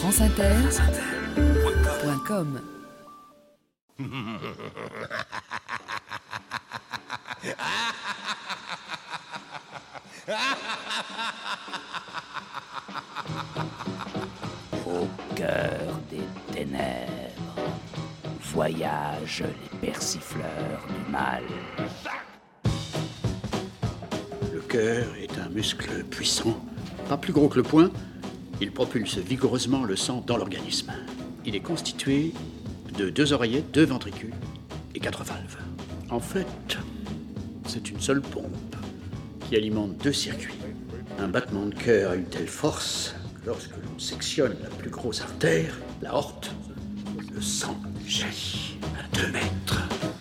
franceinter.com. Au cœur des ténèbres voyagent les persifleurs du mal. Le cœur est un muscle puissant, pas plus gros que le poing. Il propulse vigoureusement le sang dans l'organisme. Il est constitué de 2 oreillettes, 2 ventricules et 4 valves. En fait, c'est une seule pompe qui alimente 2 circuits. Un battement de cœur a une telle force que lorsque l'on sectionne la plus grosse artère, l'aorte, le sang jaillit à 2 mètres.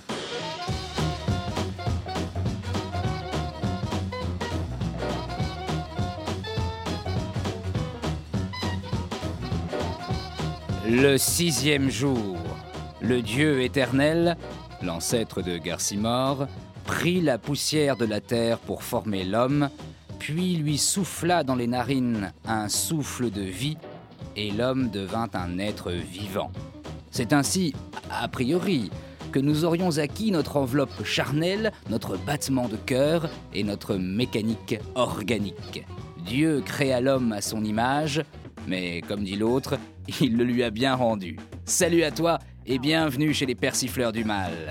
Le 6e jour, le Dieu éternel, l'ancêtre de Garcimore, prit la poussière de la terre pour former l'homme, puis lui souffla dans les narines un souffle de vie, et l'homme devint un être vivant. C'est ainsi, a priori, que nous aurions acquis notre enveloppe charnelle, notre battement de cœur et notre mécanique organique. Dieu créa l'homme à son image, mais comme dit l'autre, il le lui a bien rendu. Salut à toi et bienvenue chez les persifleurs du mal.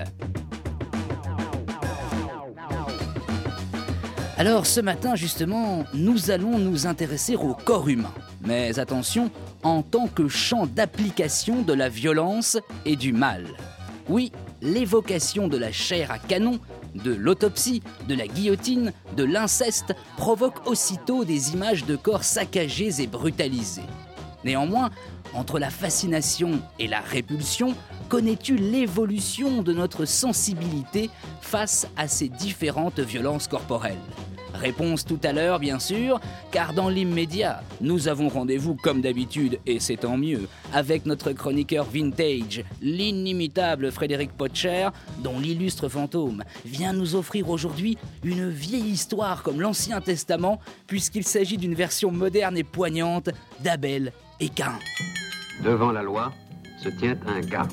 Alors ce matin justement, nous allons nous intéresser au corps humain. Mais attention, en tant que champ d'application de la violence et du mal. Oui, l'évocation de la chair à canon, de l'autopsie, de la guillotine, de l'inceste provoque aussitôt des images de corps saccagés et brutalisés. Néanmoins, entre la fascination et la répulsion, connais-tu l'évolution de notre sensibilité face à ces différentes violences corporelles ? Réponse tout à l'heure, bien sûr, car dans l'immédiat, nous avons rendez-vous comme d'habitude, et c'est tant mieux, avec notre chroniqueur vintage, l'inimitable Frédéric Potcher, dont l'illustre fantôme vient nous offrir aujourd'hui une vieille histoire comme l'Ancien Testament, puisqu'il s'agit d'une version moderne et poignante d'Abel et Caïn. Devant la loi se tient un garde.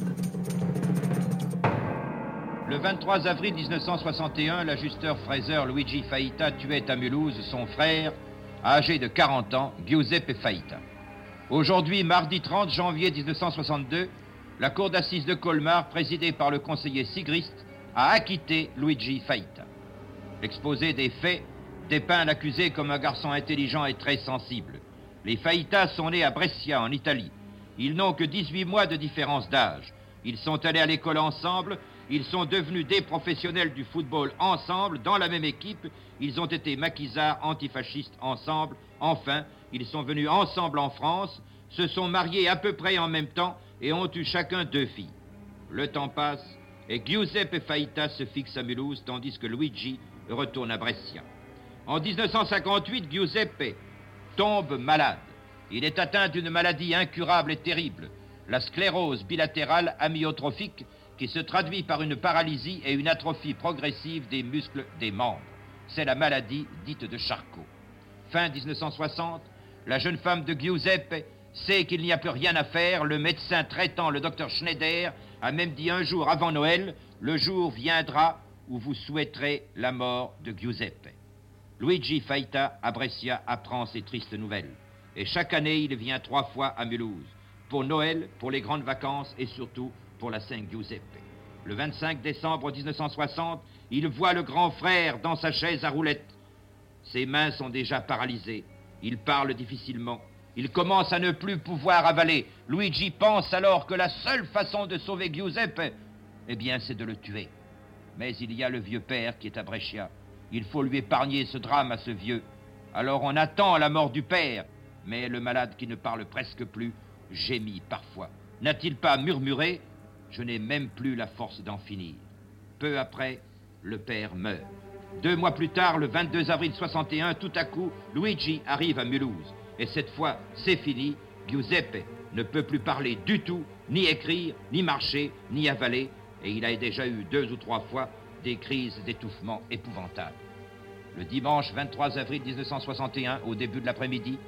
Le 23 avril 1961, l'ajusteur Fraser Luigi Faita tuait à Mulhouse son frère, âgé de 40 ans, Giuseppe Faita. Aujourd'hui, mardi 30 janvier 1962, la cour d'assises de Colmar, présidée par le conseiller Sigrist, a acquitté Luigi Faita. L'exposé des faits dépeint l'accusé comme un garçon intelligent et très sensible. Les Faita sont nés à Brescia, en Italie. Ils n'ont que 18 mois de différence d'âge. Ils sont allés à l'école ensemble. Ils sont devenus des professionnels du football ensemble, dans la même équipe. Ils ont été maquisards antifascistes ensemble. Enfin, ils sont venus ensemble en France, se sont mariés à peu près en même temps et ont eu chacun 2 filles. Le temps passe et Giuseppe Faita se fixe à Mulhouse tandis que Luigi retourne à Brescia. En 1958, Giuseppe tombe malade. Il est atteint d'une maladie incurable et terrible, la sclérose bilatérale amyotrophique, qui se traduit par une paralysie et une atrophie progressive des muscles des membres. C'est la maladie dite de Charcot. Fin 1960, la jeune femme de Giuseppe sait qu'il n'y a plus rien à faire. Le médecin traitant, le docteur Schneider, a même dit un jour avant Noël, le jour viendra où vous souhaiterez la mort de Giuseppe. Luigi Faita, à Brescia, apprend ces tristes nouvelles. Et chaque année, il vient 3 fois à Mulhouse. Pour Noël, pour les grandes vacances et surtout pour la Saint-Giuseppe. Le 25 décembre 1960, il voit le grand frère dans sa chaise à roulettes. Ses mains sont déjà paralysées. Il parle difficilement. Il commence à ne plus pouvoir avaler. Luigi pense alors que la seule façon de sauver Giuseppe, eh bien, c'est de le tuer. Mais il y a le vieux père qui est à Brescia. Il faut lui épargner ce drame à ce vieux. Alors on attend la mort du père. Mais le malade qui ne parle presque plus gémit parfois. N'a-t-il pas murmuré ? Je n'ai même plus la force d'en finir. Peu après, le père meurt. 2 mois plus tard, le 22 avril 61, tout à coup, Luigi arrive à Mulhouse. Et cette fois, c'est fini. Giuseppe ne peut plus parler du tout, ni écrire, ni marcher, ni avaler. Et il a déjà eu 2 ou 3 fois des crises d'étouffement épouvantables. Le dimanche 23 avril 1961, au début de l'après-midi,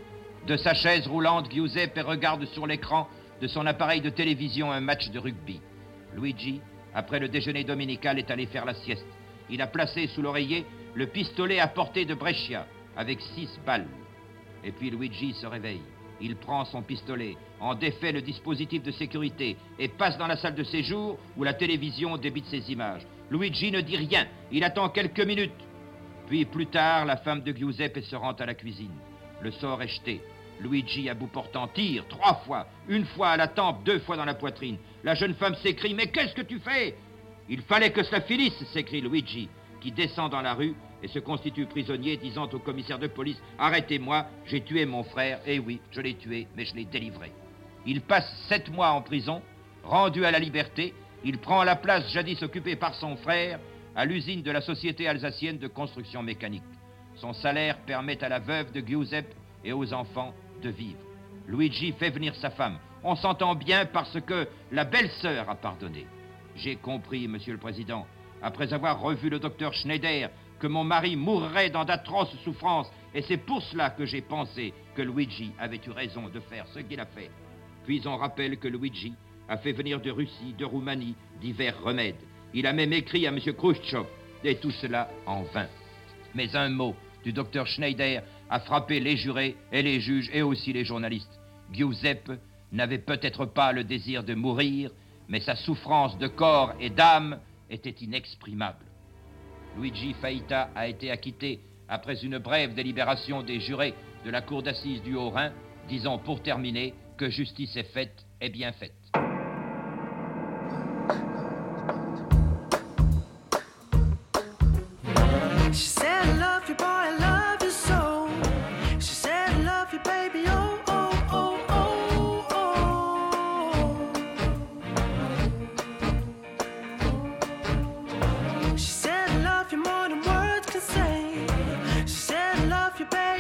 De sa chaise roulante, Giuseppe regarde sur l'écran de son appareil de télévision un match de rugby. Luigi, après le déjeuner dominical, est allé faire la sieste. Il a placé sous l'oreiller le pistolet à portée de Brescia, avec 6 balles. Et puis Luigi se réveille. Il prend son pistolet, en défait le dispositif de sécurité et passe dans la salle de séjour où la télévision débite ses images. Luigi ne dit rien, il attend quelques minutes. Puis plus tard, la femme de Giuseppe se rend à la cuisine. Le sort est jeté. Luigi, à bout portant, tire 3 fois, 1 fois à la tempe, 2 fois dans la poitrine. La jeune femme s'écrie « Mais qu'est-ce que tu fais ?» « Il fallait que cela finisse !» s'écrie Luigi, qui descend dans la rue et se constitue prisonnier, disant au commissaire de police « Arrêtez-moi, j'ai tué mon frère. Eh oui, je l'ai tué, mais je l'ai délivré. » Il passe 7 mois en prison. Rendu à la liberté, il prend la place jadis occupée par son frère à l'usine de la Société alsacienne de construction mécanique. Son salaire permet à la veuve de Giuseppe et aux enfants de vivre. Luigi fait venir sa femme. On s'entend bien parce que la belle-sœur a pardonné. J'ai compris, Monsieur le Président, après avoir revu le docteur Schneider, que mon mari mourrait dans d'atroces souffrances, et c'est pour cela que j'ai pensé que Luigi avait eu raison de faire ce qu'il a fait. Puis on rappelle que Luigi a fait venir de Russie, de Roumanie, divers remèdes. Il a même écrit à M. Khrouchtchev, et tout cela en vain. Mais un mot du docteur Schneider a frappé les jurés et les juges et aussi les journalistes. Giuseppe n'avait peut-être pas le désir de mourir, mais sa souffrance de corps et d'âme était inexprimable. Luigi Faïta a été acquitté après une brève délibération des jurés de la cour d'assises du Haut-Rhin, disant pour terminer que justice est faite et bien faite. She said, I love you, boy, I love you so. She said, I love you, baby, oh, oh, oh, oh, oh. She said, I love you more than words can say. She said, I love you, baby.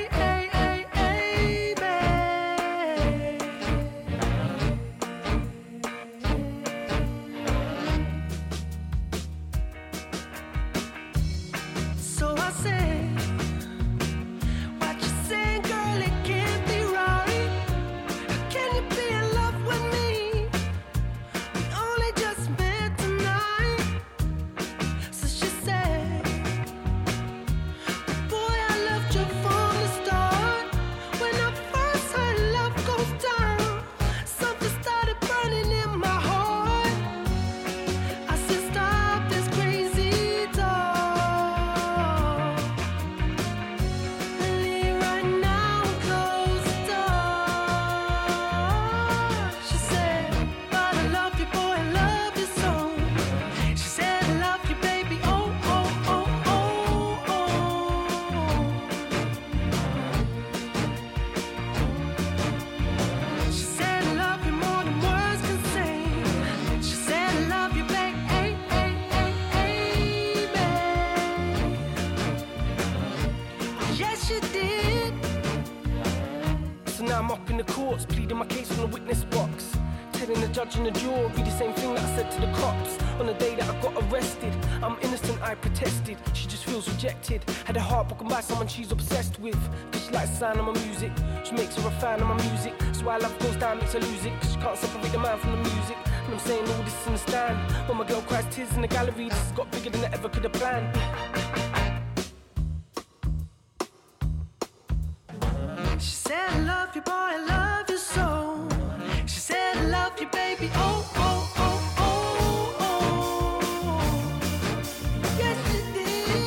In the jury, the same thing that I said to the cops on the day that I got arrested. I'm innocent, I protested. She just feels rejected. Had her heart broken by someone she's obsessed with. Cause she likes the sound of my music. She makes her a fan of my music. So why love goes down makes her lose it. Cause she can't separate the man from the music. And I'm saying all this in the stand. When my girl cries tears in the gallery, this has got bigger than I ever could have planned. She said, I love you, boy, I love you so. She said, I love you, baby, oh, oh, oh, oh, oh. Yes, she did.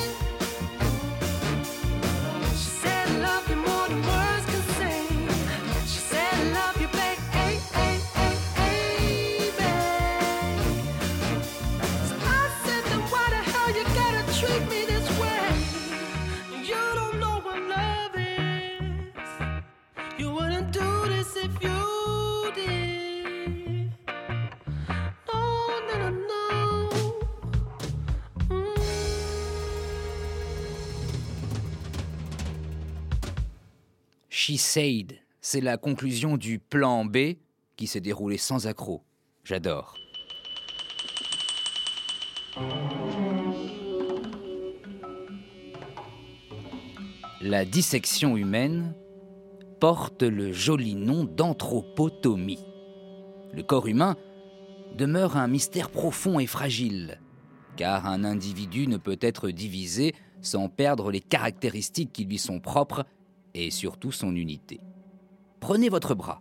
She said, I love you more than words can say. She said, I love you, baby, hey, hey, hey, hey, babe. So I said, then why the hell you gotta treat me this way? You don't know what love is. You wouldn't do this if you She said, c'est la conclusion du plan B qui s'est déroulé sans accroc. J'adore. La dissection humaine, porte le joli nom d'anthropotomie. Le corps humain demeure un mystère profond et fragile, car un individu ne peut être divisé sans perdre les caractéristiques qui lui sont propres et surtout son unité. Prenez votre bras.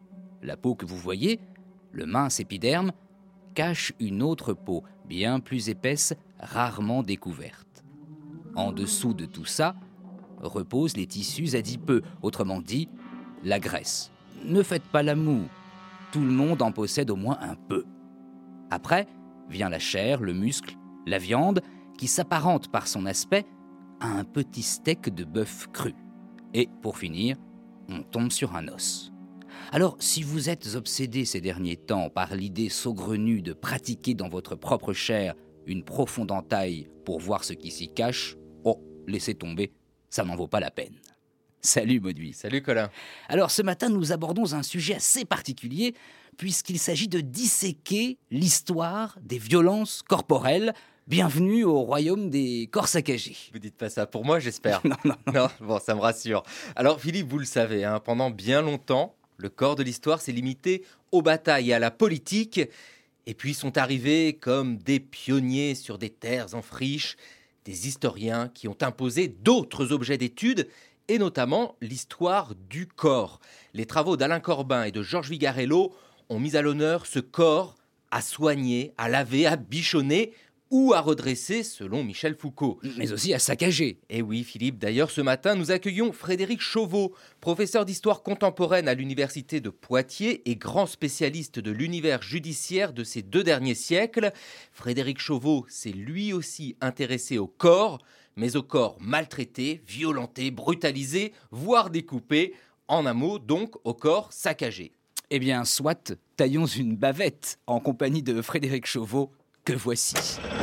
La peau que vous voyez, le mince épiderme, cache une autre peau bien plus épaisse, rarement découverte. En dessous de tout ça, reposent les tissus adipeux, autrement dit, la graisse. Ne faites pas la moue, tout le monde en possède au moins un peu. Après, vient la chair, le muscle, la viande, qui s'apparente par son aspect à un petit steak de bœuf cru. Et pour finir, on tombe sur un os. Alors, si vous êtes obsédé ces derniers temps par l'idée saugrenue de pratiquer dans votre propre chair une profonde entaille pour voir ce qui s'y cache, oh, laissez tomber, ça n'en vaut pas la peine. Salut Mauduit. Salut Colin. Alors ce matin, nous abordons un sujet assez particulier puisqu'il s'agit de disséquer l'histoire des violences corporelles. Bienvenue au royaume des corps saccagés. Vous dites pas ça pour moi, j'espère. Non. Non, bon, ça me rassure. Alors Philippe, vous le savez, pendant bien longtemps, le corps de l'histoire s'est limité aux batailles et à la politique. Et puis sont arrivés comme des pionniers sur des terres en friche, des historiens qui ont imposé d'autres objets d'étude, et notamment l'histoire du corps. Les travaux d'Alain Corbin et de Georges Vigarello ont mis à l'honneur ce corps à soigner, à laver, à bichonner ou à redresser selon Michel Foucault. Mais aussi à saccager. Et oui Philippe, d'ailleurs ce matin nous accueillons Frédéric Chauveau, professeur d'histoire contemporaine à l'université de Poitiers et grand spécialiste de l'univers judiciaire de ces 2 derniers siècles. Frédéric Chauveau s'est lui aussi intéressé au corps, mais au corps maltraité, violenté, brutalisé, voire découpé, en un mot donc au corps saccagé. Eh bien, soit, taillons une bavette en compagnie de Frédéric Chauveau, que voici.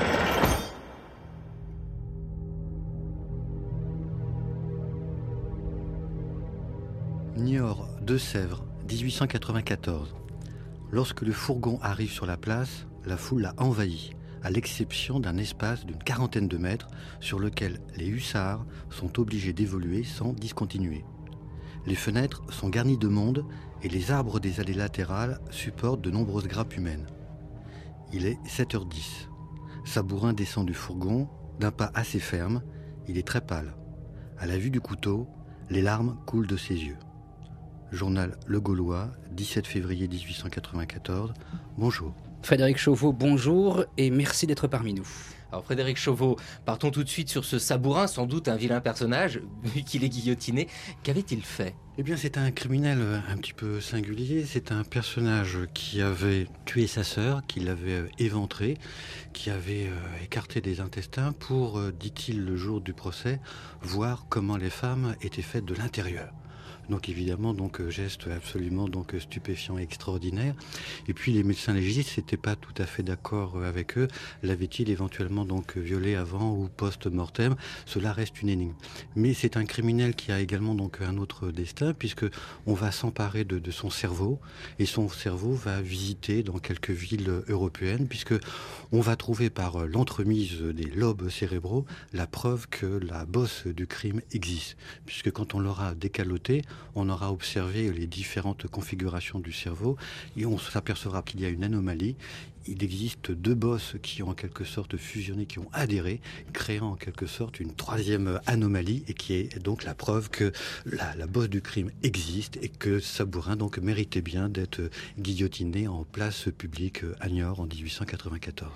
Niort, Deux-Sèvres, 1894. Lorsque le fourgon arrive sur la place, la foule l'a envahi, à l'exception d'un espace d'une 40aine de mètres sur lequel les hussards sont obligés d'évoluer sans discontinuer. Les fenêtres sont garnies de monde et les arbres des allées latérales supportent de nombreuses grappes humaines. Il est 7h10. Sabourin descend du fourgon d'un pas assez ferme. Il est très pâle. À la vue du couteau, les larmes coulent de ses yeux. Journal Le Gaulois, 17 février 1894. Bonjour. Frédéric Chauveau, bonjour et merci d'être parmi nous. Alors Frédéric Chauveau, partons tout de suite sur ce Sabourin, sans doute un vilain personnage, vu qu'il est guillotiné. Qu'avait-il fait ? Eh bien, c'est un criminel un petit peu singulier. C'est un personnage qui avait tué sa sœur, qui l'avait éventrée, qui avait écarté des intestins pour, dit-il le jour du procès, voir comment les femmes étaient faites de l'intérieur. Donc évidemment, geste absolument stupéfiant et extraordinaire. Et puis les médecins légistes n'étaient pas tout à fait d'accord avec eux. L'avait-il éventuellement violé avant ou post-mortem ? Cela reste une énigme. Mais c'est un criminel qui a également un autre destin, puisque on va s'emparer de son cerveau, et son cerveau va visiter dans quelques villes européennes, puisque on va trouver par l'entremise des lobes cérébraux la preuve que la bosse du crime existe. Puisque quand on l'aura décaloté, on aura observé les différentes configurations du cerveau et on s'apercevra qu'il y a une anomalie. Il existe 2 bosses qui ont en quelque sorte fusionné, qui ont adhéré, créant en quelque sorte une 3e anomalie et qui est donc la preuve que la bosse du crime existe et que Sabourin méritait bien d'être guillotiné en place publique à Niort en 1894.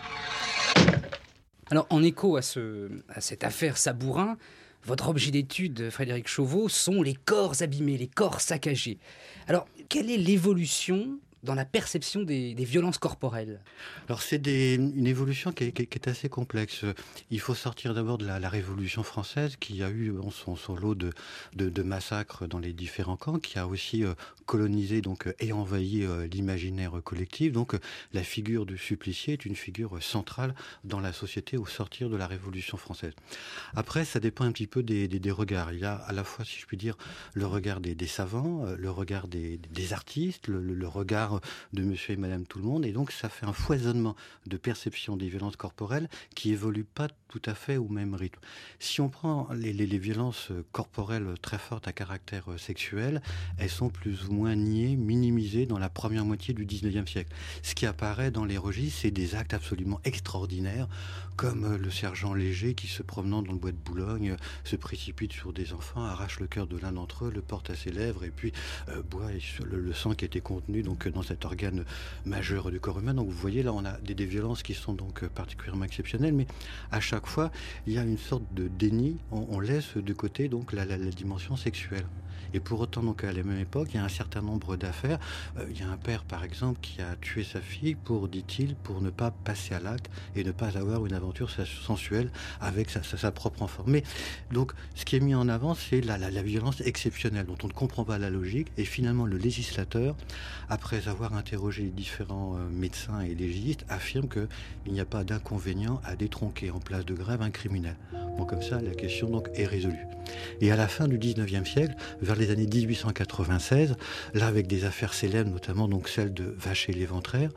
Alors en écho à cette affaire Sabourin, votre objet d'étude, Frédéric Chauveau, sont les corps abîmés, les corps saccagés. Alors, quelle est l'évolution dans la perception des violences corporelles ? Alors c'est une évolution qui est assez complexe. Il faut sortir d'abord de la Révolution française qui a eu son lot de massacres dans les différents camps, qui a aussi colonisé et envahi l'imaginaire collectif. Donc la figure du supplicié est une figure centrale dans la société au sortir de la Révolution française. Après, ça dépend un petit peu des regards. Il y a à la fois, si je puis dire, le regard des savants, le regard des artistes, le regard regard de monsieur et madame tout le monde, et donc ça fait un foisonnement de perception des violences corporelles qui évoluent pas tout à fait au même rythme. Si on prend les violences corporelles très fortes à caractère sexuel, elles sont plus ou moins niées, minimisées dans la première moitié du 19e siècle. Ce qui apparaît dans les registres, c'est des actes absolument extraordinaires, comme le sergent Léger qui, se promenant dans le bois de Boulogne, se précipite sur des enfants, arrache le cœur de l'un d'entre eux, le porte à ses lèvres et puis boit le sang qui était contenu donc dans cet organe majeur du corps humain. Donc vous voyez, là on a des violences qui sont donc particulièrement exceptionnelles, mais à chaque fois il y a une sorte de déni, on laisse de côté donc la dimension sexuelle. Et pour autant, donc, à la même époque, il y a un certain nombre d'affaires. Il y a un père, par exemple, qui a tué sa fille pour, dit-il, pour ne pas passer à l'acte et ne pas avoir une aventure sensuelle avec sa propre enfant. Mais donc, ce qui est mis en avant, c'est la violence exceptionnelle, dont on ne comprend pas la logique. Et finalement, le législateur, après avoir interrogé les différents médecins et légistes, affirme qu'il n'y a pas d'inconvénient à détronquer en place de grève un criminel. Bon, comme ça, la question donc est résolue. Et à la fin du 19e siècle, vers les années 1896, là avec des affaires célèbres, notamment donc celle de Vacher les ventreurs,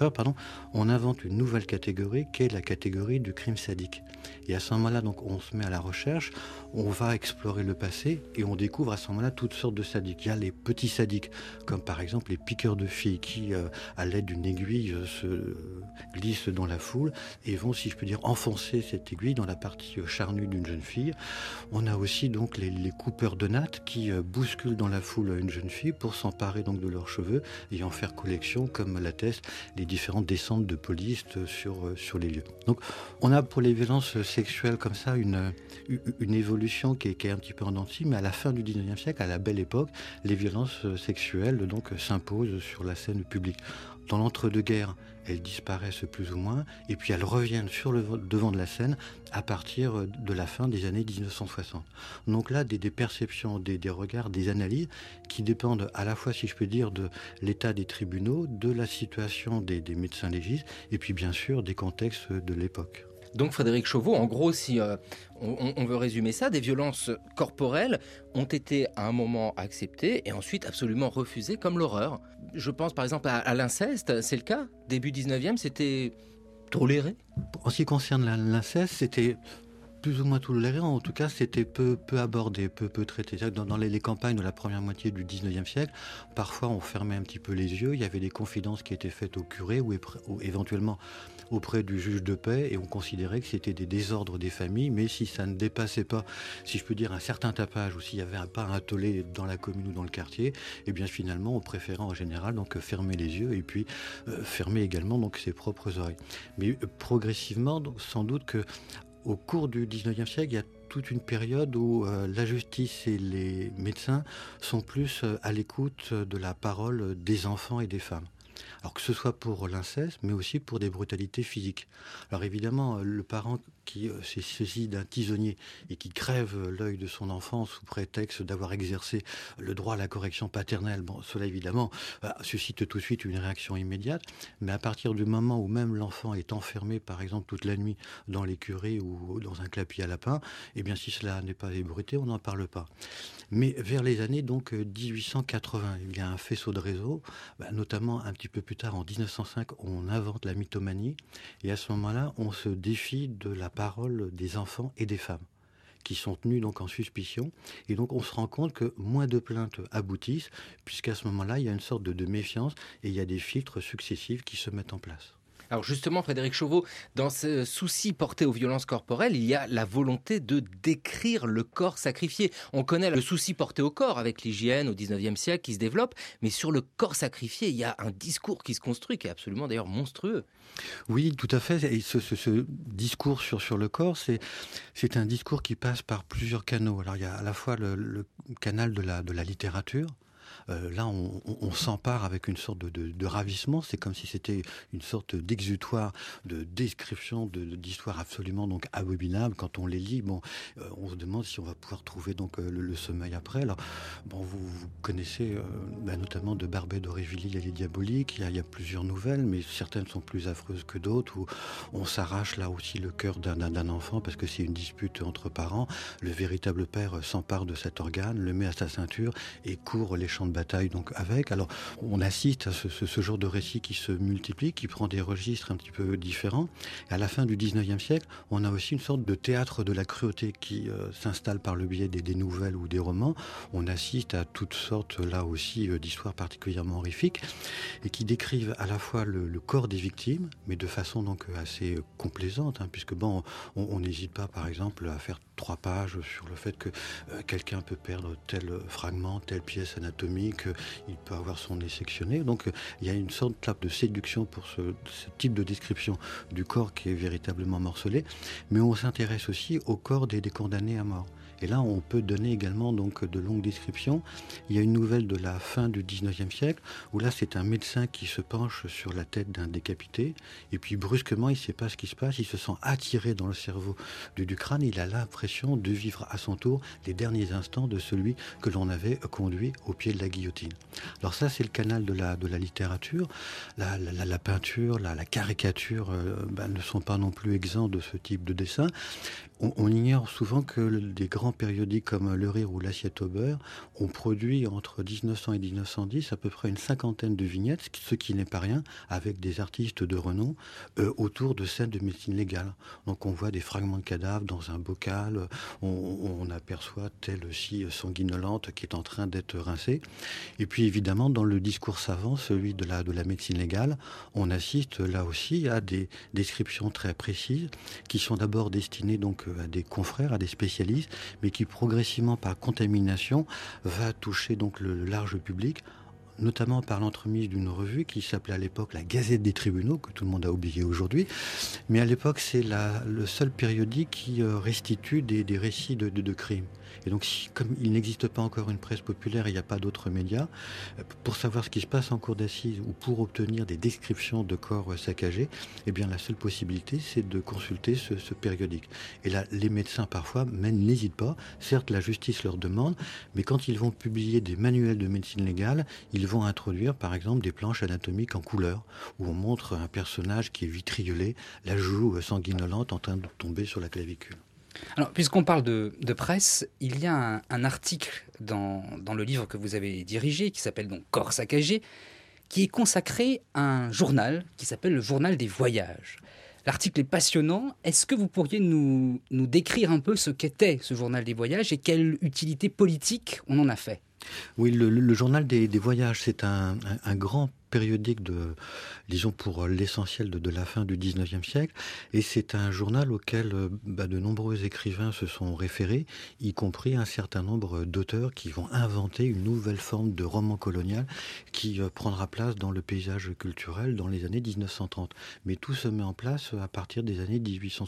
on invente une nouvelle catégorie qui est la catégorie du crime sadique. Et à ce moment-là, donc, on se met à la recherche, on va explorer le passé et on découvre à ce moment-là toutes sortes de sadiques. Il y a les petits sadiques, comme par exemple les piqueurs de filles qui, à l'aide d'une aiguille, se glissent dans la foule et vont, si je peux dire, enfoncer cette aiguille dans la partie charnue d'une jeune fille. On a aussi donc les coupeurs de nattes qui bousculent dans la foule une jeune fille pour s'emparer donc de leurs cheveux et en faire collection, comme l'attestent les différentes descentes de police sur les lieux. Donc on a pour les violences sexuelles comme ça une évolution qui est un petit peu en dents de scie, mais à la fin du 19e siècle, à la belle époque, les violences sexuelles donc s'imposent sur la scène publique. Dans l'entre-deux-guerres, elles disparaissent plus ou moins, et puis elles reviennent sur le devant de la scène à partir de la fin des années 1960. Donc là, des perceptions, des regards, des analyses qui dépendent à la fois, si je peux dire, de l'état des tribunaux, de la situation des médecins légistes, et puis bien sûr des contextes de l'époque. Donc Frédéric Chauveau, en gros, si on veut résumer ça, des violences corporelles ont été à un moment acceptées et ensuite absolument refusées comme l'horreur. Je pense par exemple à l'inceste, c'est le cas. Début 19e, c'était toléré. En ce qui concerne l'inceste, c'était plus ou moins toléré, en tout cas c'était peu abordé, peu traité. Dans les campagnes de la première moitié du 19e siècle, parfois on fermait un petit peu les yeux, il y avait des confidences qui étaient faites au curé ou éventuellement auprès du juge de paix, et on considérait que c'était des désordres des familles, mais si ça ne dépassait pas, si je peux dire, un certain tapage, ou s'il n'y avait pas un tollé dans la commune ou dans le quartier, et bien finalement on préférait en général donc fermer les yeux et puis fermer également donc ses propres oreilles. Mais progressivement, donc, sans doute que au cours du 19e siècle, il y a toute une période où la justice et les médecins sont plus à l'écoute de la parole des enfants et des femmes. Alors que ce soit pour l'inceste, mais aussi pour des brutalités physiques. Alors évidemment, le parent qui se saisit d'un tisonnier et qui crève l'œil de son enfant sous prétexte d'avoir exercé le droit à la correction paternelle, bon, cela évidemment suscite tout de suite une réaction immédiate, mais à partir du moment où même l'enfant est enfermé, par exemple, toute la nuit dans l'écurie ou dans un clapier à lapin, eh bien si cela n'est pas ébruité, on n'en parle pas. Mais vers les années donc 1880, il y a un faisceau de réseau, notamment un petit peu plus tard, en 1905, on invente la mythomanie, et à ce moment-là, on se défie de la parole des enfants et des femmes, qui sont tenus donc en suspicion, et donc on se rend compte que moins de plaintes aboutissent, puisqu'à ce moment-là, il y a une sorte de méfiance, et il y a des filtres successifs qui se mettent en place. Alors justement, Frédéric Chauveau, dans ce souci porté aux violences corporelles, il y a la volonté de décrire le corps sacrifié. On connaît le souci porté au corps avec l'hygiène au 19e siècle qui se développe, mais sur le corps sacrifié, il y a un discours qui se construit, qui est absolument d'ailleurs monstrueux. Oui, tout à fait. Et ce discours sur le corps, c'est un discours qui passe par plusieurs canaux. Alors il y a à la fois le canal de la littérature. Là, on s'empare avec une sorte de ravissement. C'est comme si c'était une sorte d'exutoire, de description d'histoires absolument donc abominables. Quand on les lit, on se demande si on va pouvoir trouver donc le sommeil après. Alors, vous connaissez notamment de Barbey d'Aurevilly, Les Diaboliques. Il y a plusieurs nouvelles, mais certaines sont plus affreuses que d'autres, où on s'arrache là aussi le cœur d'un enfant parce que c'est une dispute entre parents. Le véritable père s'empare de cet organe, le met à sa ceinture et court les champs de bataille donc avec. Alors on assiste à ce genre de récit qui se multiplie, qui prend des registres un petit peu différents. Et à la fin du 19e siècle, on a aussi une sorte de théâtre de la cruauté qui s'installe par le biais des nouvelles ou des romans. On assiste à toutes sortes là aussi d'histoires particulièrement horrifiques et qui décrivent à la fois le corps des victimes, mais de façon donc assez complaisante, puisque bon, on n'hésite pas par exemple à faire 3 pages sur le fait que quelqu'un peut perdre tel fragment, telle pièce anatomique, il peut avoir son nez sectionné. Donc il y a une sorte là, de séduction pour ce type de description du corps qui est véritablement morcelé, mais on s'intéresse aussi au corps des condamnés à mort. Et là, on peut donner également donc de longues descriptions. Il y a une nouvelle de la fin du 19e siècle, où là, c'est un médecin qui se penche sur la tête d'un décapité, et puis brusquement, il ne sait pas ce qui se passe, il se sent attiré dans le cerveau du crâne, et il a l'impression de vivre à son tour les derniers instants de celui que l'on avait conduit au pied de la guillotine. Alors ça, c'est le canal de la littérature. La peinture, la caricature ne sont pas non plus exempts de ce type de dessin. On ignore souvent que des grands périodiques comme Le Rire ou L'Assiette au beurre ont produit entre 1900 et 1910 à peu près une 50aine de vignettes, ce qui n'est pas rien, avec des artistes de renom autour de scènes de médecine légale. Donc on voit des fragments de cadavres dans un bocal, on aperçoit telle scie sanguinolente qui est en train d'être rincée. Et puis évidemment, dans le discours savant, celui de la médecine légale, on assiste là aussi à des descriptions très précises qui sont d'abord destinées donc à des confrères, à des spécialistes, mais qui progressivement, par contamination, va toucher donc le large public, notamment par l'entremise d'une revue qui s'appelait à l'époque la Gazette des tribunaux, que tout le monde a oublié aujourd'hui. Mais à l'époque, c'est le seul périodique qui restitue des récits de crimes. Et donc, comme il n'existe pas encore une presse populaire, il n'y a pas d'autres médias, pour savoir ce qui se passe en cour d'assises ou pour obtenir des descriptions de corps saccagés, eh bien, la seule possibilité, c'est de consulter ce périodique. Et là, les médecins, parfois, même n'hésitent pas. Certes, la justice leur demande, mais quand ils vont publier des manuels de médecine légale, ils vont introduire, par exemple, des planches anatomiques en couleur, où on montre un personnage qui est vitriolé, la joue sanguinolente en train de tomber sur la clavicule. Alors, puisqu'on parle de presse, il y a un article dans le livre que vous avez dirigé, qui s'appelle donc Corps saccagé, qui est consacré à un journal qui s'appelle le Journal des voyages. L'article est passionnant. Est-ce que vous pourriez nous décrire un peu ce qu'était ce Journal des voyages et quelle utilité politique on en a fait ? Oui, le Journal des voyages, c'est un grand périodique disons pour l'essentiel de la fin du 19e siècle, et c'est un journal auquel de nombreux écrivains se sont référés, y compris un certain nombre d'auteurs qui vont inventer une nouvelle forme de roman colonial qui prendra place dans le paysage culturel dans les années 1930. Mais tout se met en place à partir des années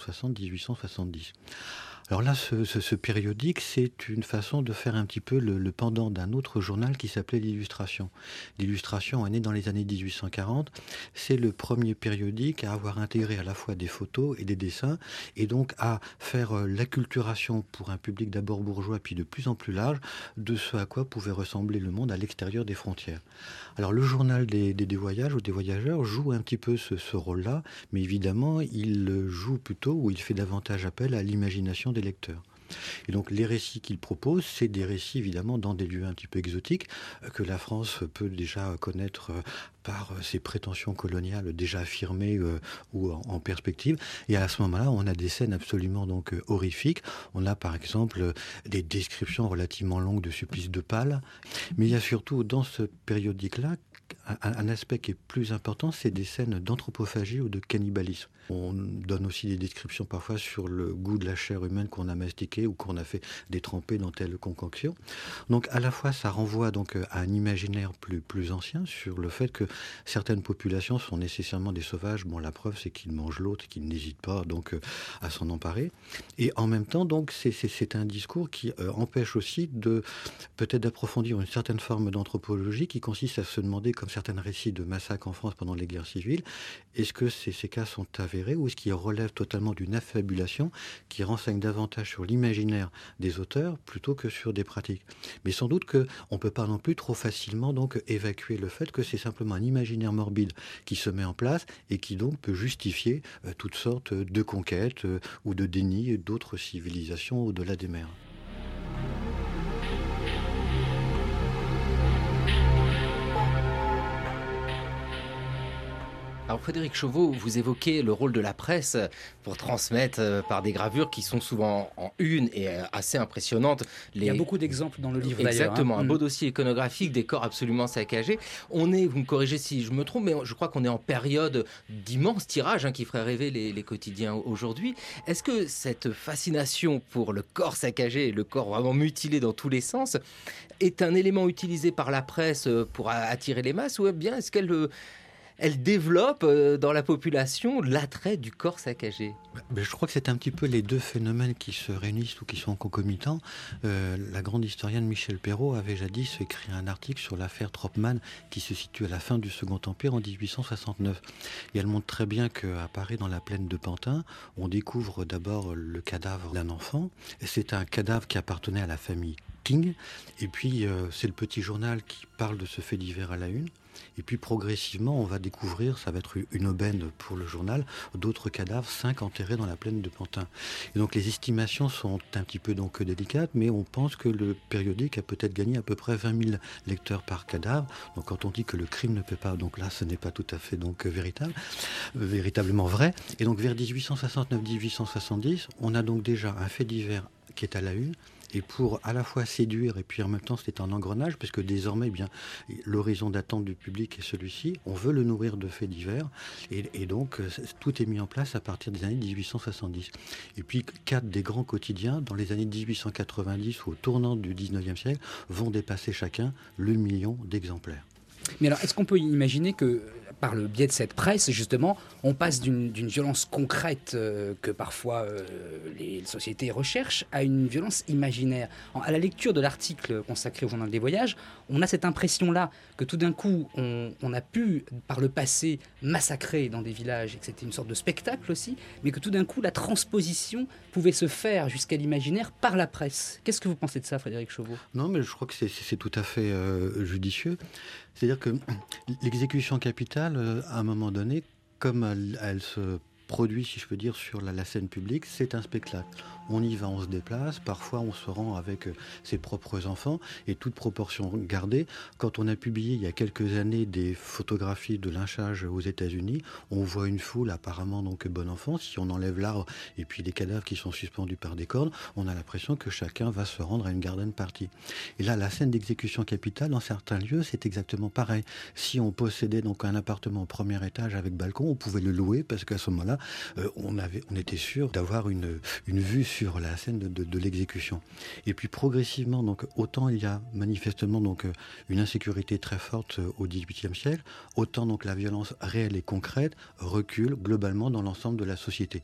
1860-1870. Alors là, ce périodique, c'est une façon de faire un petit peu le pendant d'un autre journal qui s'appelait l'Illustration. L'Illustration est née dans les années 1840. C'est le premier périodique à avoir intégré à la fois des photos et des dessins, et donc à faire l'acculturation pour un public d'abord bourgeois, puis de plus en plus large, de ce à quoi pouvait ressembler le monde à l'extérieur des frontières. Alors le journal des voyages ou des voyageurs joue un petit peu ce rôle-là, mais évidemment, il joue plutôt, ou il fait davantage appel à l'imagination des lecteurs. Et donc les récits qu'il propose, c'est des récits évidemment dans des lieux un petit peu exotiques que la France peut déjà connaître par ses prétentions coloniales déjà affirmées ou en perspective. Et à ce moment-là, on a des scènes absolument donc horrifiques. On a par exemple des descriptions relativement longues de supplices de pâle. Mais il y a surtout dans ce périodique-là un aspect qui est plus important, c'est des scènes d'anthropophagie ou de cannibalisme. On donne aussi des descriptions parfois sur le goût de la chair humaine qu'on a mastiquée ou qu'on a fait détremper dans telle concoction. Donc à la fois, ça renvoie donc à un imaginaire plus ancien sur le fait que certaines populations sont nécessairement des sauvages. Bon, la preuve, c'est qu'ils mangent l'autre, qu'ils n'hésitent pas donc à s'en emparer. Et en même temps, donc, c'est un discours qui empêche aussi peut-être d'approfondir une certaine forme d'anthropologie qui consiste à se demander, comme certains récits de massacres en France pendant les guerres civiles, est-ce que ces cas sont avérés ou est-ce qu'ils relèvent totalement d'une affabulation qui renseigne davantage sur l'imaginaire des auteurs plutôt que sur des pratiques. Mais sans doute qu'on ne peut pas non plus trop facilement donc évacuer le fait que c'est simplement un imaginaire morbide qui se met en place et qui donc peut justifier toutes sortes de conquêtes ou de déni d'autres civilisations au-delà des mers. Alors Frédéric Chauveau, vous évoquez le rôle de la presse pour transmettre par des gravures qui sont souvent en une et assez impressionnantes. Il y a beaucoup d'exemples dans le livre d'ailleurs. Exactement, un beau dossier iconographique, des corps absolument saccagés. On est, vous me corrigez si je me trompe, mais je crois qu'on est en période d'immenses tirages qui ferait rêver les quotidiens aujourd'hui. Est-ce que cette fascination pour le corps saccagé, le corps vraiment mutilé dans tous les sens, est un élément utilisé par la presse pour attirer les masses, ou bien est-ce qu'elle développe dans la population l'attrait du corps saccagé? Je crois que c'est un petit peu les deux phénomènes qui se réunissent ou qui sont concomitants. La grande historienne Michel Perrault avait jadis écrit un article sur l'affaire Tropman qui se situe à la fin du Second Empire en 1869. Et elle montre très bien qu'à Paris, dans la plaine de Pantin, on découvre d'abord le cadavre d'un enfant. Et c'est un cadavre qui appartenait à la famille King. Et puis, c'est le Petit Journal qui parle de ce fait divers à la une. Et puis progressivement, on va découvrir, ça va être une aubaine pour le journal, d'autres cadavres, 5 enterrés dans la plaine de Pantin. Et donc les estimations sont un petit peu donc délicates, mais on pense que le périodique a peut-être gagné à peu près 20 000 lecteurs par cadavre. Donc quand on dit que le crime ne peut pas, donc là ce n'est pas tout à fait donc véritablement vrai. Et donc vers 1869-1870, on a donc déjà un fait divers qui est à la une. Et pour à la fois séduire et puis en même temps c'est un engrenage parce que désormais eh bien l'horizon d'attente du public est celui-ci, on veut le nourrir de faits divers et donc tout est mis en place à partir des années 1870. Et puis 4 des grands quotidiens dans les années 1890 ou au tournant du 19e siècle vont dépasser chacun le 1 million d'exemplaires. Mais alors, est-ce qu'on peut imaginer que, par le biais de cette presse, justement, on passe d'une violence concrète que parfois les sociétés recherchent à une violence imaginaire? À la lecture de l'article consacré au Journal des Voyages, on a cette impression-là que tout d'un coup, on a pu, par le passé, massacrer dans des villages, et que c'était une sorte de spectacle aussi, mais que tout d'un coup, la transposition pouvait se faire jusqu'à l'imaginaire par la presse. Qu'est-ce que vous pensez de ça, Frédéric Chauveau? Non, mais je crois que c'est tout à fait judicieux. C'est-à-dire que l'exécution capitale, à un moment donné, comme elle se produit, si je peux dire, sur la scène publique, c'est un spectacle. On y va, on se déplace, parfois on se rend avec ses propres enfants, et toute proportion gardée. Quand on a publié il y a quelques années des photographies de lynchage aux États-Unis, on voit une foule apparemment donc bon enfant. Si on enlève l'arbre et puis les cadavres qui sont suspendus par des cordes, on a l'impression que chacun va se rendre à une garden party. Et là, la scène d'exécution capitale, dans certains lieux, c'est exactement pareil. Si on possédait donc un appartement au premier étage avec balcon, on pouvait le louer parce qu'à ce moment-là, on était sûr d'avoir une vue sur la scène de l'exécution. Et puis progressivement, donc, autant il y a manifestement donc, une insécurité très forte au XVIIIe siècle, autant donc, la violence réelle et concrète recule globalement dans l'ensemble de la société.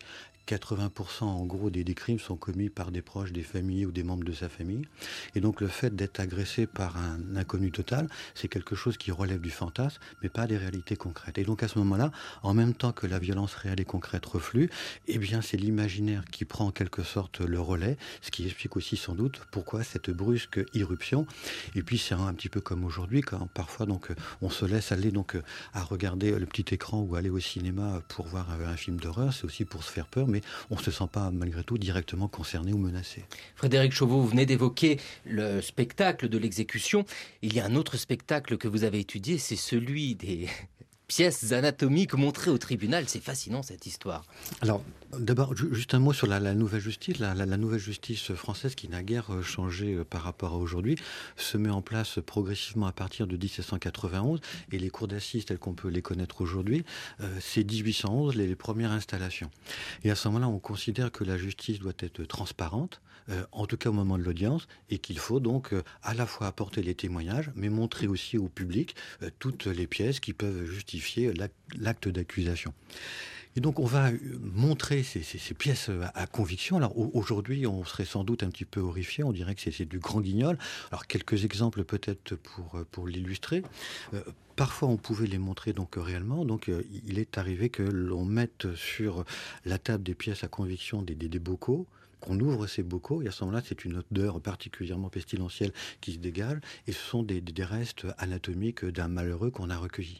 80% en gros des crimes sont commis par des proches, des familles ou des membres de sa famille. Et donc le fait d'être agressé par un inconnu total, c'est quelque chose qui relève du fantasme, mais pas des réalités concrètes. Et donc à ce moment-là, en même temps que la violence réelle et concrète reflue, eh bien c'est l'imaginaire qui prend en quelque sorte le relais, ce qui explique aussi sans doute pourquoi cette brusque irruption. Et puis c'est un petit peu comme aujourd'hui, quand parfois donc on se laisse aller donc à regarder le petit écran ou aller au cinéma pour voir un film d'horreur, c'est aussi pour se faire peur, mais on ne se sent pas malgré tout directement concerné ou menacé. Frédéric Chauveau, vous venez d'évoquer le spectacle de l'exécution. Il y a un autre spectacle que vous avez étudié, c'est celui des pièces anatomiques montrées au tribunal. C'est fascinant cette histoire. Alors d'abord, juste un mot sur la nouvelle justice. La nouvelle justice française, qui n'a guère changé par rapport à aujourd'hui, se met en place progressivement à partir de 1791. Et les cours d'assises telles qu'on peut les connaître aujourd'hui, c'est 1811 les premières installations. Et à ce moment-là, on considère que la justice doit être transparente, en tout cas au moment de l'audience, et qu'il faut donc à la fois apporter les témoignages, mais montrer aussi au public toutes les pièces qui peuvent justifier l'acte d'accusation. Et donc on va montrer ces pièces à conviction. Alors aujourd'hui, on serait sans doute un petit peu horrifié, on dirait que c'est du grand guignol. Alors quelques exemples peut-être pour l'illustrer. Parfois, on pouvait les montrer donc réellement. Donc, il est arrivé que l'on mette sur la table des pièces à conviction des bocaux, qu'on ouvre ces bocaux, et à ce moment-là, c'est une odeur particulièrement pestilentielle qui se dégage, et ce sont des restes anatomiques d'un malheureux qu'on a recueilli.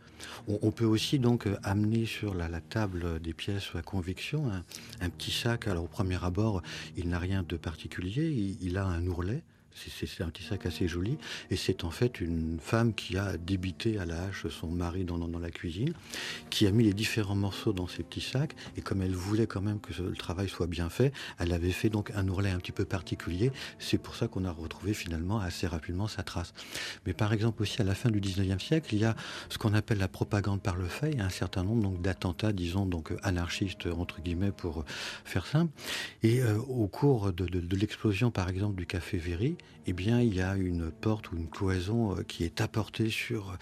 On peut aussi donc amener sur la table des pièces à conviction un petit sac. Alors au premier abord, il n'a rien de particulier, il a un ourlet. C'est un petit sac assez joli. Et c'est en fait une femme qui a débité à la hache son mari dans la cuisine, qui a mis les différents morceaux dans ces petits sacs. Et comme elle voulait quand même que le travail soit bien fait, elle avait fait donc un ourlet un petit peu particulier. C'est pour ça qu'on a retrouvé finalement assez rapidement sa trace. Mais par exemple aussi à la fin du 19e siècle, il y a ce qu'on appelle la propagande par le fait. Il y a un certain nombre donc d'attentats, disons donc anarchistes entre guillemets pour faire simple. Et au cours de l'explosion par exemple du café Véry, eh bien, il y a une porte ou une cloison qui est apportée sur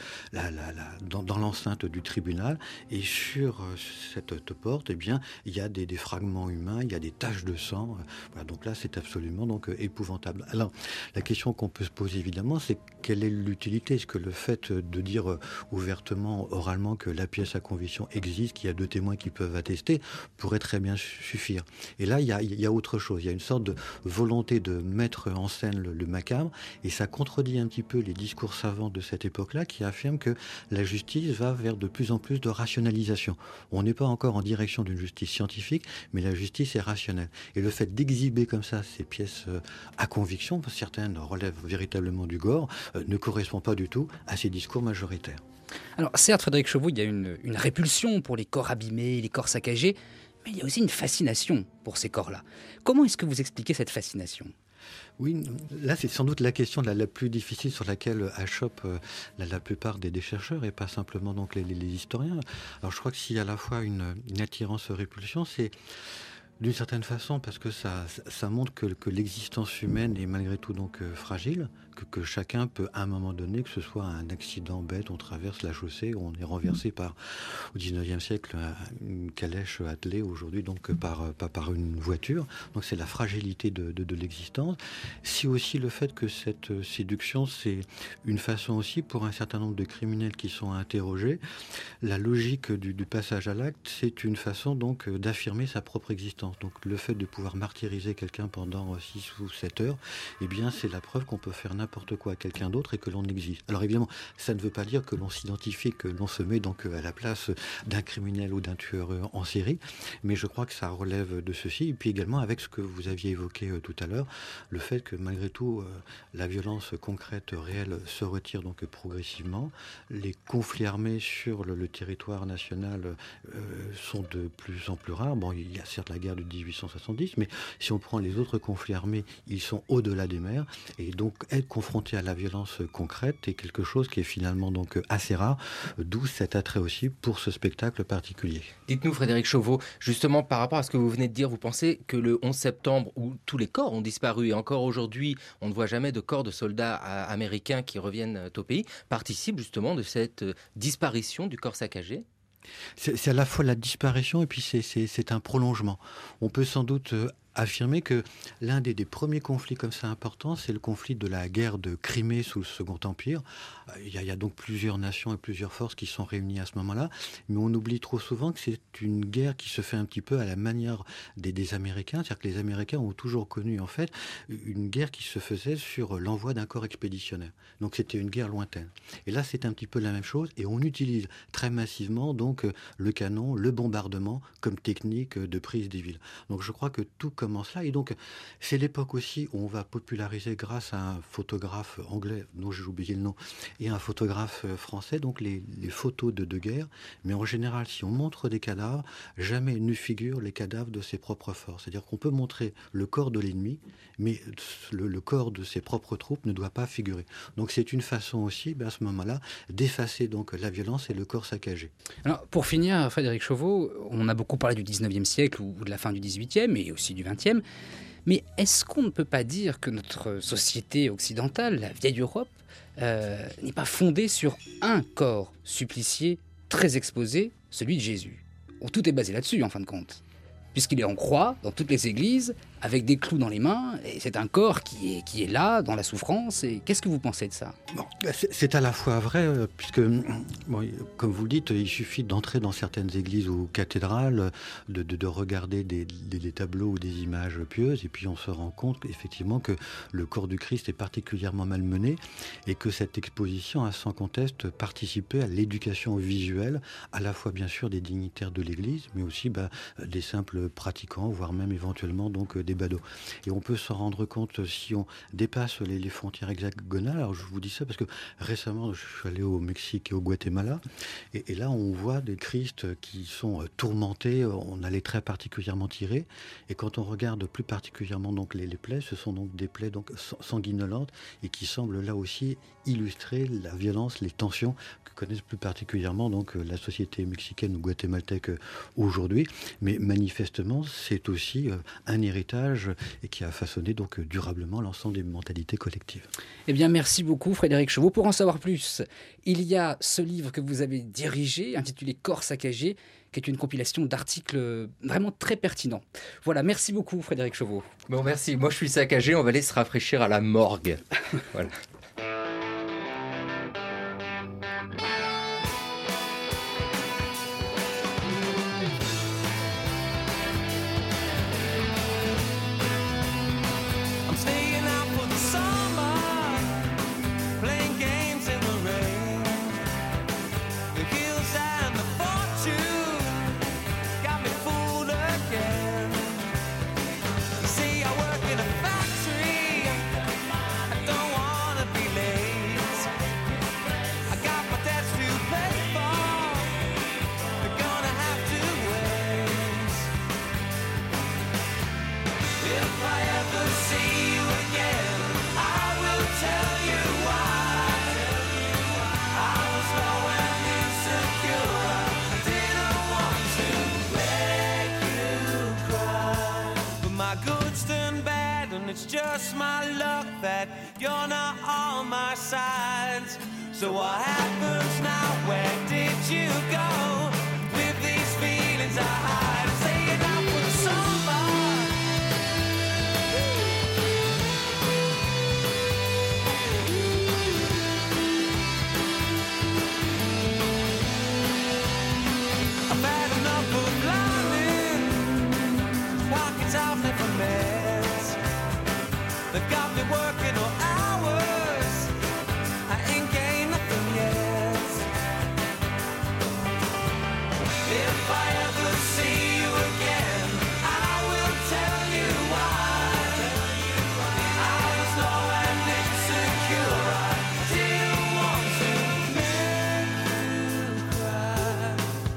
dans l'enceinte du tribunal. Et sur cette porte, eh bien, il y a des fragments humains, il y a des taches de sang. Voilà, donc là, c'est absolument épouvantable. Alors, la question qu'on peut se poser évidemment, c'est quelle est l'utilité ? Est-ce que le fait de dire ouvertement, oralement, que la pièce à conviction existe, qu'il y a 2 témoins qui peuvent attester, pourrait très bien suffire. Et là, il y a autre chose. Il y a une sorte de volonté de mettre en scène le macabre, et ça contredit un petit peu les discours savants de cette époque-là qui affirment que la justice va vers de plus en plus de rationalisation. On n'est pas encore en direction d'une justice scientifique, mais la justice est rationnelle. Et le fait d'exhiber comme ça ces pièces à conviction, parce que certaines relèvent véritablement du gore, ne correspond pas du tout à ces discours majoritaires. Alors certes, Frédéric Chauveau, il y a une répulsion pour les corps abîmés, les corps saccagés, mais il y a aussi une fascination pour ces corps-là. Comment est-ce que vous expliquez cette fascination ? Oui, là c'est sans doute la question la plus difficile sur laquelle achoppent la plupart des chercheurs et pas simplement donc les historiens. Alors je crois que s'il y a à la fois une attirance-répulsion, c'est d'une certaine façon parce que ça montre que l'existence humaine est malgré tout donc fragile, que chacun peut à un moment donné, que ce soit un accident bête, on traverse la chaussée, on est renversé au 19e siècle une calèche attelée, aujourd'hui donc par une voiture. Donc c'est la fragilité de l'existence. C'est aussi le fait que cette séduction, c'est une façon aussi pour un certain nombre de criminels qui sont interrogés. La logique du passage à l'acte, c'est une façon donc d'affirmer sa propre existence. Donc le fait de pouvoir martyriser quelqu'un pendant 6 ou 7 heures, eh bien c'est la preuve qu'on peut faire n'importe quoi à quelqu'un d'autre et que l'on existe. Alors évidemment, ça ne veut pas dire que l'on s'identifie, que l'on se met donc à la place d'un criminel ou d'un tueur en série, mais je crois que ça relève de ceci. Et puis également avec ce que vous aviez évoqué tout à l'heure, le fait que malgré tout, la violence concrète, réelle, se retire donc progressivement. Les conflits armés sur le territoire national sont de plus en plus rares. Bon, il y a certes la guerre de 1870, mais si on prend les autres conflits armés, ils sont au-delà des mers. Et donc être confronté à la violence concrète est quelque chose qui est finalement donc assez rare, d'où cet attrait aussi pour ce spectacle particulier. Dites-nous Frédéric Chauveau, justement par rapport à ce que vous venez de dire, vous pensez que le 11 septembre où tous les corps ont disparu et encore aujourd'hui on ne voit jamais de corps de soldats américains qui reviennent au pays, participe justement de cette disparition du corps saccagé ? C'est à la fois la disparition et puis c'est un prolongement. On peut sans doute affirmer que l'un des premiers conflits comme ça importants, c'est le conflit de la guerre de Crimée sous le Second Empire. Il y a donc plusieurs nations et plusieurs forces qui sont réunies à ce moment-là, mais on oublie trop souvent que c'est une guerre qui se fait un petit peu à la manière des Américains, c'est-à-dire que les Américains ont toujours connu en fait une guerre qui se faisait sur l'envoi d'un corps expéditionnaire. Donc c'était une guerre lointaine. Et là c'est un petit peu la même chose et on utilise très massivement donc le canon, le bombardement comme technique de prise des villes. Donc je crois que tout commence là et donc c'est l'époque aussi où on va populariser grâce à un photographe anglais dont j'ai oublié le nom et un photographe français donc les photos de guerre, mais en général si on montre des cadavres, jamais ne figurent les cadavres de ses propres forces, c'est-à-dire qu'on peut montrer le corps de l'ennemi mais le corps de ses propres troupes ne doit pas figurer. Donc c'est une façon aussi à ce moment-là d'effacer donc la violence et le corps saccagé. Alors, pour finir, Frédéric Chauveau, on a beaucoup parlé du 19e siècle ou de la fin du 18e et aussi du 20e, mais est-ce qu'on ne peut pas dire que notre société occidentale, la vieille Europe, n'est pas fondée sur un corps supplicié très exposé, celui de Jésus ? Tout est basé là-dessus, en fin de compte, puisqu'il est en croix dans toutes les églises, avec des clous dans les mains, et c'est un corps qui est là, dans la souffrance. Et qu'est-ce que vous pensez de ça ? Bon, c'est à la fois vrai, puisque, bon, comme vous le dites, il suffit d'entrer dans certaines églises ou cathédrales, de regarder des tableaux ou des images pieuses, et puis on se rend compte effectivement que le corps du Christ est particulièrement malmené, et que cette exposition a sans conteste participé à l'éducation visuelle, à la fois bien sûr des dignitaires de l'Église, mais aussi des simples pratiquants, voire même éventuellement donc des des badauds. Et on peut s'en rendre compte si on dépasse les frontières hexagonales. Alors je vous dis ça parce que récemment, je suis allé au Mexique et au Guatemala, et là on voit des Christ qui sont tourmentés, on a les traits particulièrement tirés, et quand on regarde plus particulièrement donc les plaies, ce sont donc des plaies donc sanguinolentes et qui semblent là aussi illustrer la violence, les tensions que connaissent plus particulièrement donc la société mexicaine ou guatémaltèque aujourd'hui. Mais manifestement, c'est aussi un héritage et qui a façonné donc durablement l'ensemble des mentalités collectives. Eh bien, merci beaucoup Frédéric Chevaux. Pour en savoir plus, il y a ce livre que vous avez dirigé, intitulé Corps saccagé, qui est une compilation d'articles vraiment très pertinents. Voilà, merci beaucoup Frédéric Chevaux. Bon, merci. Moi, je suis saccagé. On va aller se rafraîchir à la morgue. Voilà. I'm staying out for the summer, playing games in the rain. The hills and the fortune got me fooled again. You see, I work in a factory, I don't wanna be late. I got my debts to pay for, they're gonna have to wait. If I ever see you again, I will tell you why. I was low and insecure, I didn't want to make you cry. But my good's turned bad and it's just my luck that you're not on my side. So what happens now? Where did you go with these feelings I hide? I'm staying out for the summer. I've had enough of blinding, pockets I've never met. They've got me working all hours, I ain't gained nothing yet. If I ever see you again, I will tell you why. I was low and insecure, I didn't want to make you cry.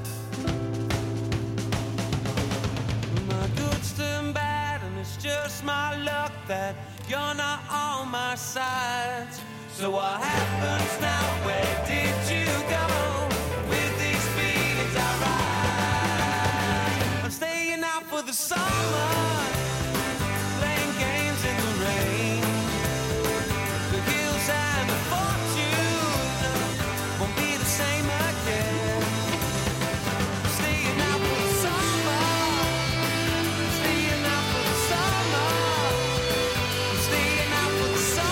My good's turned bad and it's just my luck that you're not on my side. So what happens now? Where did you go with these feelings I ride? I'm staying out for the summer, playing games in the rain. The hills and the fortune won't be the same again. I'm staying out for the summer, staying out for the summer, I'm staying out for the summer.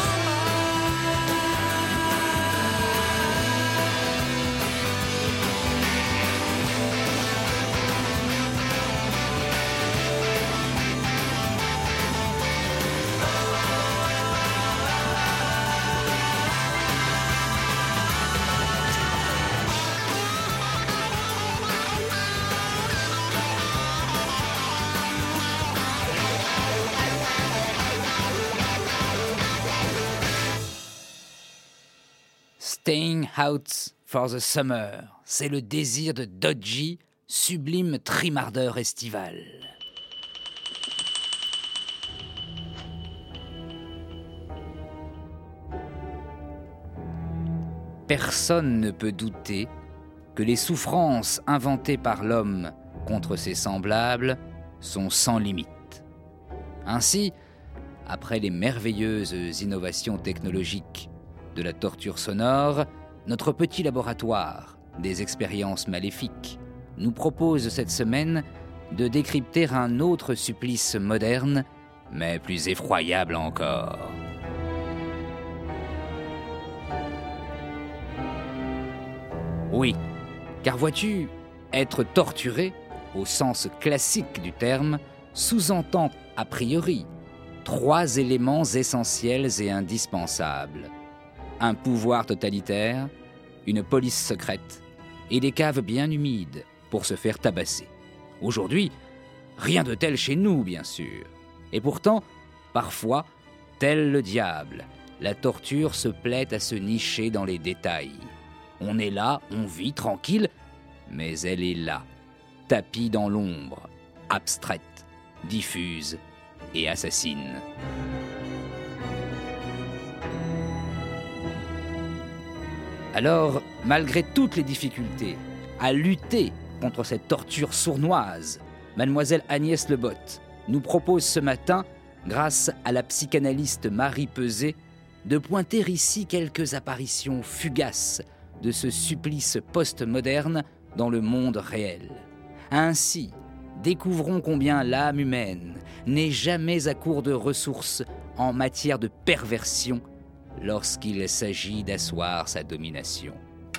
Staying out for the summer, c'est le désir de Dodgy, sublime trimardeur estival. Personne ne peut douter que les souffrances inventées par l'homme contre ses semblables sont sans limite. Ainsi, après les merveilleuses innovations technologiques de la torture sonore, notre petit laboratoire des expériences maléfiques nous propose cette semaine de décrypter un autre supplice moderne, mais plus effroyable encore. Oui, car vois-tu, être torturé, au sens classique du terme, sous-entend a priori 3 éléments essentiels et indispensables. Un pouvoir totalitaire, une police secrète et des caves bien humides pour se faire tabasser. Aujourd'hui, rien de tel chez nous, bien sûr. Et pourtant, parfois, tel le diable, la torture se plaît à se nicher dans les détails. On est là, on vit tranquille, mais elle est là, tapie dans l'ombre, abstraite, diffuse et assassine. Alors, malgré toutes les difficultés, à lutter contre cette torture sournoise, mademoiselle Agnès Lebotte nous propose ce matin, grâce à la psychanalyste Marie Peset, de pointer ici quelques apparitions fugaces de ce supplice post-moderne dans le monde réel. Ainsi, découvrons combien l'âme humaine n'est jamais à court de ressources en matière de perversion lorsqu'il s'agit d'asseoir sa domination.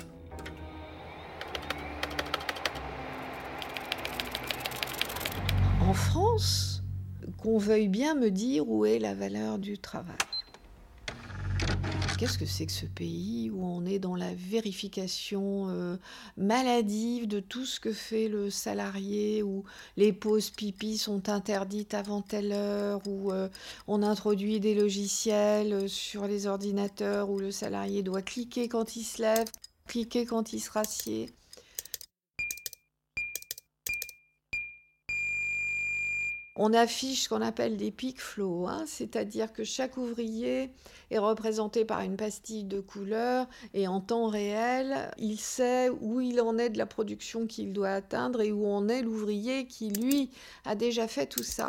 En France, qu'on veuille bien me dire où est la valeur du travail. Qu'est-ce que c'est que ce pays où on est dans la vérification maladive de tout ce que fait le salarié, où les pauses pipi sont interdites avant telle heure, où on introduit des logiciels sur les ordinateurs où le salarié doit cliquer quand il se lève, cliquer quand il se rassied. On affiche ce qu'on appelle des peak flows, c'est-à-dire que chaque ouvrier est représenté par une pastille de couleur et en temps réel, il sait où il en est de la production qu'il doit atteindre et où en est l'ouvrier qui, lui, a déjà fait tout ça.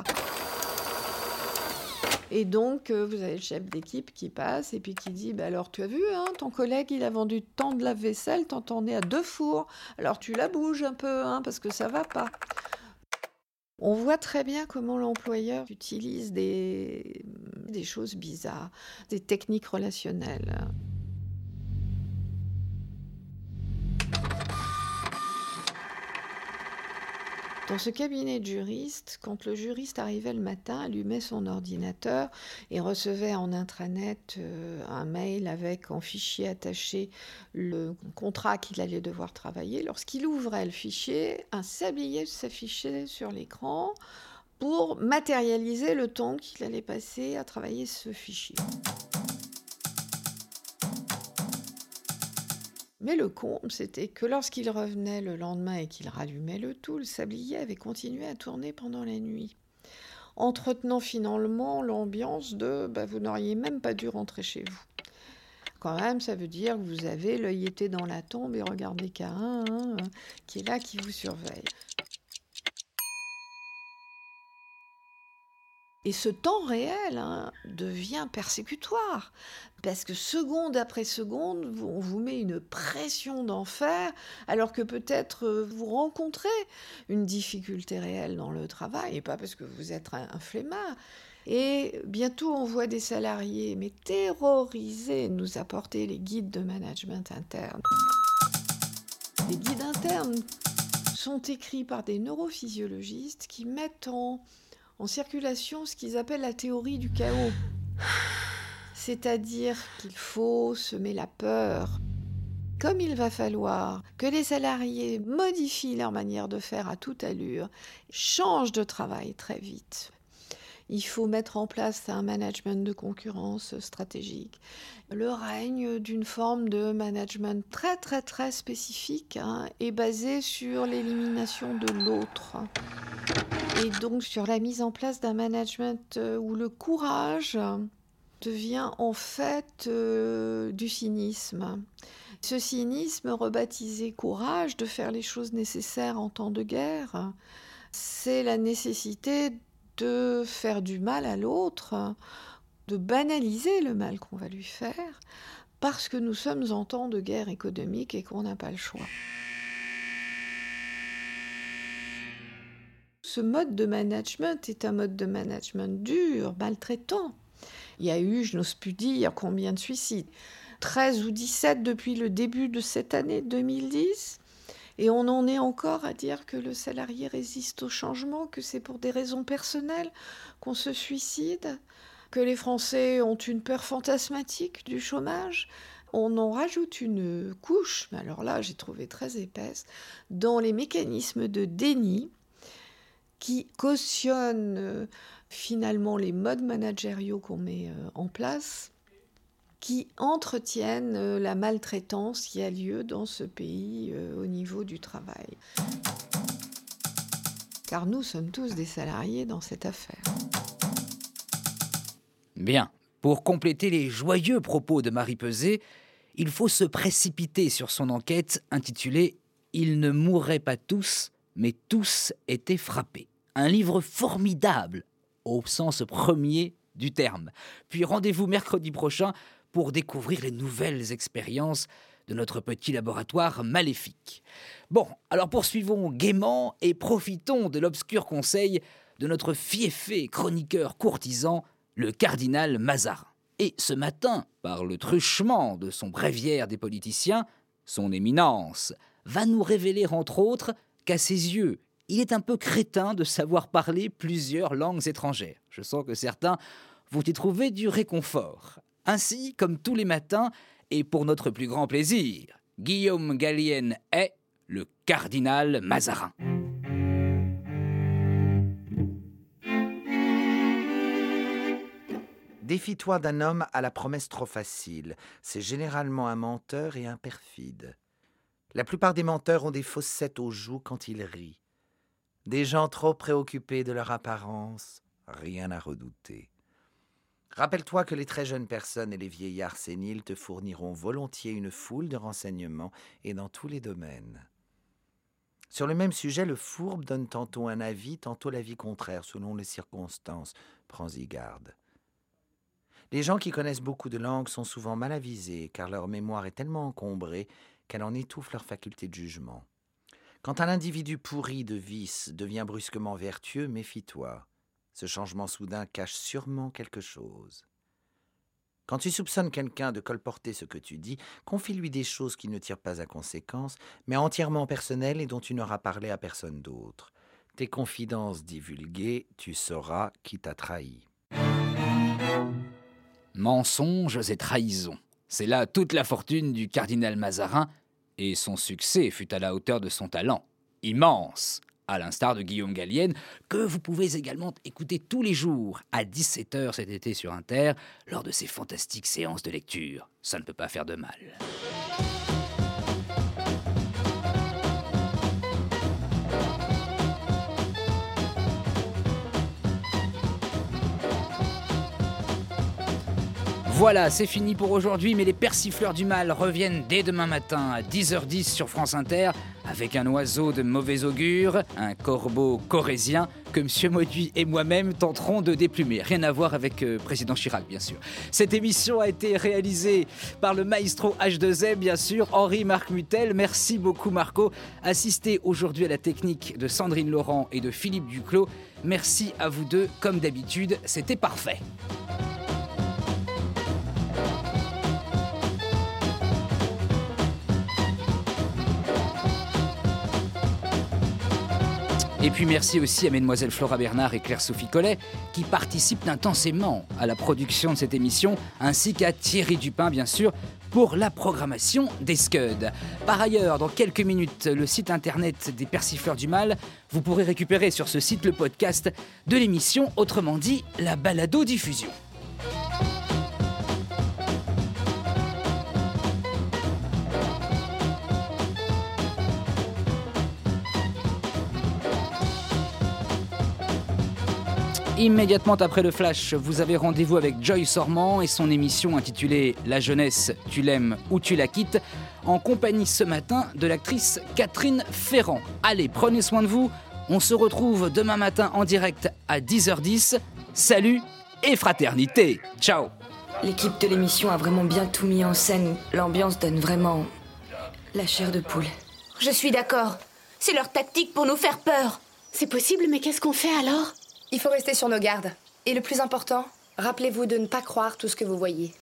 Et donc, vous avez le chef d'équipe qui passe et puis qui dit « Alors, tu as vu, ton collègue, il a vendu tant de lave-vaisselle, t'en es à 2 fours. Alors, tu la bouges un peu, parce que ça va pas. » On voit très bien comment l'employeur utilise des choses bizarres, des techniques relationnelles. Dans ce cabinet de juriste, quand le juriste arrivait le matin, allumait son ordinateur et recevait en intranet un mail avec en fichier attaché le contrat qu'il allait devoir travailler, lorsqu'il ouvrait le fichier, un sablier s'affichait sur l'écran pour matérialiser le temps qu'il allait passer à travailler ce fichier. Mais le comble, c'était que lorsqu'il revenait le lendemain et qu'il rallumait le tout, le sablier avait continué à tourner pendant la nuit, entretenant finalement l'ambiance de « vous n'auriez même pas dû rentrer chez vous ». Quand même, ça veut dire que vous avez l'œilleté dans la tombe et regardez qu'un qui est là, qui vous surveille. Et ce temps réel devient persécutoire, parce que seconde après seconde, on vous met une pression d'enfer, alors que peut-être vous rencontrez une difficulté réelle dans le travail, et pas parce que vous êtes un flemmard. Et bientôt, on voit des salariés, mais terrorisés, nous apporter les guides de management interne. Les guides internes sont écrits par des neurophysiologistes qui mettent en circulation ce qu'ils appellent la théorie du chaos. C'est-à-dire qu'il faut semer la peur. Comme il va falloir que les salariés modifient leur manière de faire à toute allure, changent de travail très vite. Il faut mettre en place un management de concurrence stratégique. Le règne d'une forme de management très très très spécifique est basé sur l'élimination de l'autre. Et donc sur la mise en place d'un management où le courage devient en fait du cynisme. Ce cynisme rebaptisé courage de faire les choses nécessaires en temps de guerre, c'est la nécessité de faire du mal à l'autre, de banaliser le mal qu'on va lui faire, parce que nous sommes en temps de guerre économique et qu'on n'a pas le choix. Ce mode de management est un mode de management dur, maltraitant. Il y a eu, je n'ose plus dire, combien de suicides ? 13 ou 17 depuis le début de cette année 2010. Et on en est encore à dire que le salarié résiste au changement, que c'est pour des raisons personnelles qu'on se suicide, que les Français ont une peur fantasmatique du chômage. On en rajoute une couche, mais alors là, j'ai trouvé très épaisse, dans les mécanismes de déni qui cautionnent finalement les modes managériaux qu'on met en place qui entretiennent la maltraitance qui a lieu dans ce pays au niveau du travail. Car nous sommes tous des salariés dans cette affaire. Bien, pour compléter les joyeux propos de Marie Peset, il faut se précipiter sur son enquête intitulée « Ils ne mourraient pas tous, mais tous étaient frappés ». Un livre formidable, au sens premier du terme. Puis rendez-vous mercredi prochain pour découvrir les nouvelles expériences de notre petit laboratoire maléfique. Bon, alors poursuivons gaiement et profitons de l'obscur conseil de notre fieffé chroniqueur courtisan, le cardinal Mazarin. Et ce matin, par le truchement de son bréviaire des politiciens, son éminence va nous révéler entre autres qu'à ses yeux, il est un peu crétin de savoir parler plusieurs langues étrangères. Je sens que certains vont y trouver du réconfort. Ainsi, comme tous les matins, et pour notre plus grand plaisir, Guillaume Gallienne est le cardinal Mazarin. Défie-toi d'un homme à la promesse trop facile. C'est généralement un menteur et un perfide. La plupart des menteurs ont des fossettes aux joues quand ils rient. Des gens trop préoccupés de leur apparence, rien à redouter. Rappelle-toi que les très jeunes personnes et les vieillards séniles te fourniront volontiers une foule de renseignements et dans tous les domaines. Sur le même sujet, le fourbe donne tantôt un avis, tantôt l'avis contraire, selon les circonstances. Prends-y garde. Les gens qui connaissent beaucoup de langues sont souvent mal avisés, car leur mémoire est tellement encombrée qu'elle en étouffe leur faculté de jugement. Quand un individu pourri de vice devient brusquement vertueux, méfie-toi. Ce changement soudain cache sûrement quelque chose. Quand tu soupçonnes quelqu'un de colporter ce que tu dis, confie-lui des choses qui ne tirent pas à conséquence, mais entièrement personnelles et dont tu n'auras parlé à personne d'autre. Tes confidences divulguées, tu sauras qui t'a trahi. Mensonges et trahisons. C'est là toute la fortune du cardinal Mazarin, et son succès fut à la hauteur de son talent. Immense, à l'instar de Guillaume Gallienne, que vous pouvez également écouter tous les jours à 17h cet été sur Inter, lors de ces fantastiques séances de lecture. Ça ne peut pas faire de mal. Voilà, c'est fini pour aujourd'hui, mais les persifleurs du mal reviennent dès demain matin à 10h10 sur France Inter avec un oiseau de mauvais augure, un corbeau corrézien que M. Mauduit et moi-même tenterons de déplumer. Rien à voir avec Président Chirac, bien sûr. Cette émission a été réalisée par le maestro H2M, bien sûr, Henri-Marc Mutel. Merci beaucoup, Marco. Assisté aujourd'hui à la technique de Sandrine Laurent et de Philippe Duclos. Merci à vous deux, comme d'habitude, c'était parfait. Et puis merci aussi à mesdemoiselles Flora Bernard et Claire-Sophie Collet qui participent intensément à la production de cette émission, ainsi qu'à Thierry Dupin, bien sûr, pour la programmation des Scuds. Par ailleurs, dans quelques minutes, le site internet des Persifleurs du Mal, vous pourrez récupérer sur ce site le podcast de l'émission, autrement dit, la balado-diffusion. Immédiatement après le flash, vous avez rendez-vous avec Joyce Ormand et son émission intitulée « La jeunesse, tu l'aimes ou tu la quittes » en compagnie ce matin de l'actrice Catherine Ferrand. Allez, prenez soin de vous, on se retrouve demain matin en direct à 10h10. Salut et fraternité. Ciao. L'équipe de l'émission a vraiment bien tout mis en scène. L'ambiance donne vraiment la chair de poule. Je suis d'accord. C'est leur tactique pour nous faire peur. C'est possible, mais qu'est-ce qu'on fait alors ? Il faut rester sur nos gardes. Et le plus important, rappelez-vous de ne pas croire tout ce que vous voyez.